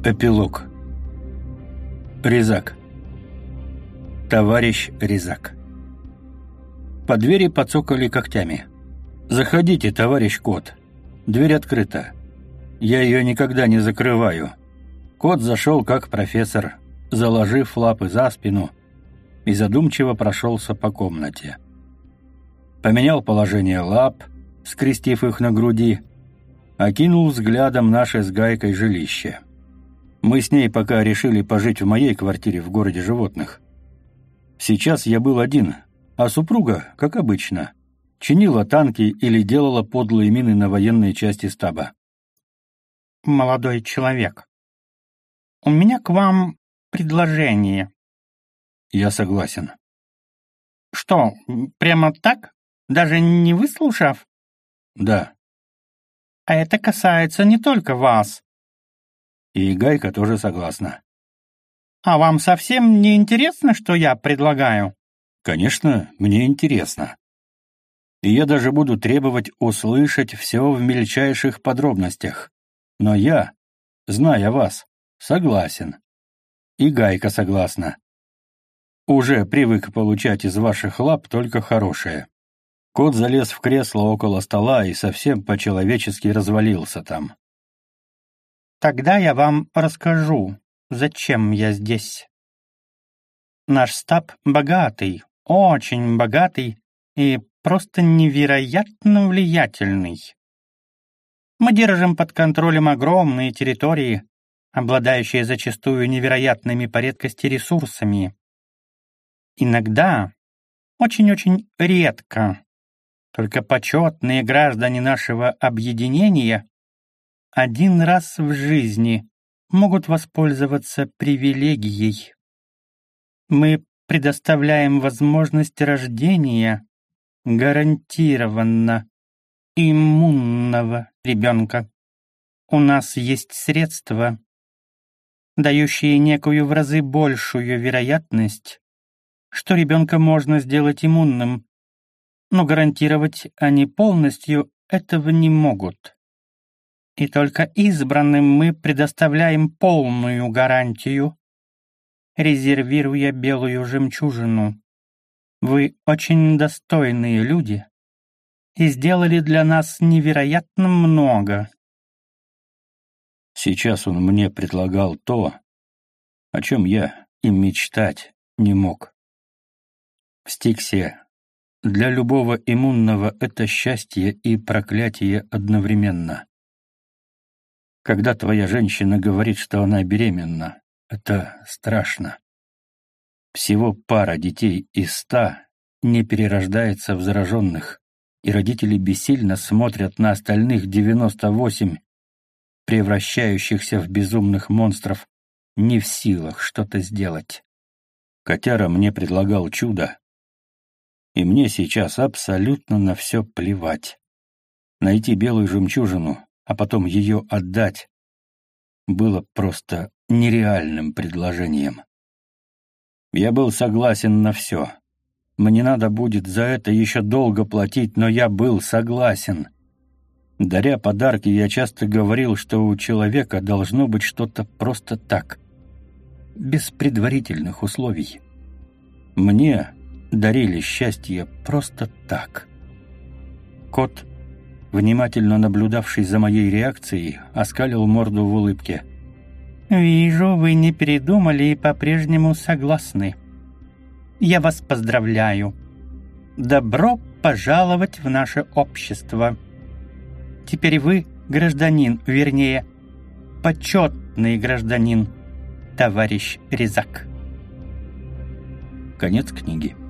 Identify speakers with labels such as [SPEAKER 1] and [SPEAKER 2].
[SPEAKER 1] Эпилог. Резак. Товарищ Резак. По двери подцокали когтями. «Заходите, товарищ Кот. Дверь открыта. Я ее никогда не закрываю». Кот зашел как профессор, заложив лапы за спину, и задумчиво прошелся по комнате. Поменял положение лап, скрестив их на груди, окинул взглядом наше с Гайкой жилище. Мы с ней пока решили пожить в моей квартире в городе животных. Сейчас я был один, а супруга, как обычно, чинила танки или делала подлые мины на военные части стаба.
[SPEAKER 2] «Молодой человек, у меня к вам предложение».
[SPEAKER 1] Я согласен.
[SPEAKER 2] «Что, прямо так? Даже не выслушав?»
[SPEAKER 1] Да.
[SPEAKER 2] «А это касается не только вас».
[SPEAKER 1] И Гайка тоже согласна.
[SPEAKER 2] «А вам совсем не интересно, что я предлагаю?»
[SPEAKER 1] Конечно, мне интересно. И я даже буду требовать услышать все в мельчайших подробностях. Но я, зная вас, согласен. И Гайка согласна. Уже привык получать из ваших лап только хорошее. Кот залез в кресло около стола и совсем по-человечески развалился там.
[SPEAKER 2] «Тогда я вам расскажу, зачем я здесь. Наш стаб богатый, очень богатый и просто невероятно влиятельный. Мы держим под контролем огромные территории, обладающие зачастую невероятными по редкости ресурсами. Иногда, очень-очень редко, только почетные граждане нашего объединения один раз в жизни могут воспользоваться привилегией. Мы предоставляем возможность рождения гарантированно иммунного ребенка. У нас есть средства, дающие некую в разы большую вероятность, что ребенка можно сделать иммунным, но гарантировать они полностью этого не могут. И только избранным мы предоставляем полную гарантию, резервируя белую жемчужину. Вы очень достойные люди и сделали для нас невероятно много».
[SPEAKER 1] Сейчас он мне предлагал то, о чем я и мечтать не мог. В Стиксе для любого иммунного это счастье и проклятие одновременно. Когда твоя женщина говорит, что она беременна, это страшно. Всего пара детей из 100 не перерождается в зараженных, и родители бессильно смотрят на остальных 98, превращающихся в безумных монстров, не в силах что-то сделать. Котяра мне предлагал чудо, и мне сейчас абсолютно на все плевать. Найти белую жемчужину, а потом ее отдать, было просто нереальным предложением. Я был согласен на все. Мне надо будет за это еще долго платить, но я был согласен. Даря подарки, я часто говорил, что у человека должно быть что-то просто так, без предварительных условий. Мне дарили счастье просто так. Кот, внимательно наблюдавший за моей реакцией, оскалил морду в улыбке.
[SPEAKER 2] «Вижу, вы не передумали и по-прежнему согласны. Я вас поздравляю. Добро пожаловать в наше общество. Теперь вы гражданин, вернее, почетный гражданин, товарищ Резак».
[SPEAKER 1] Конец книги.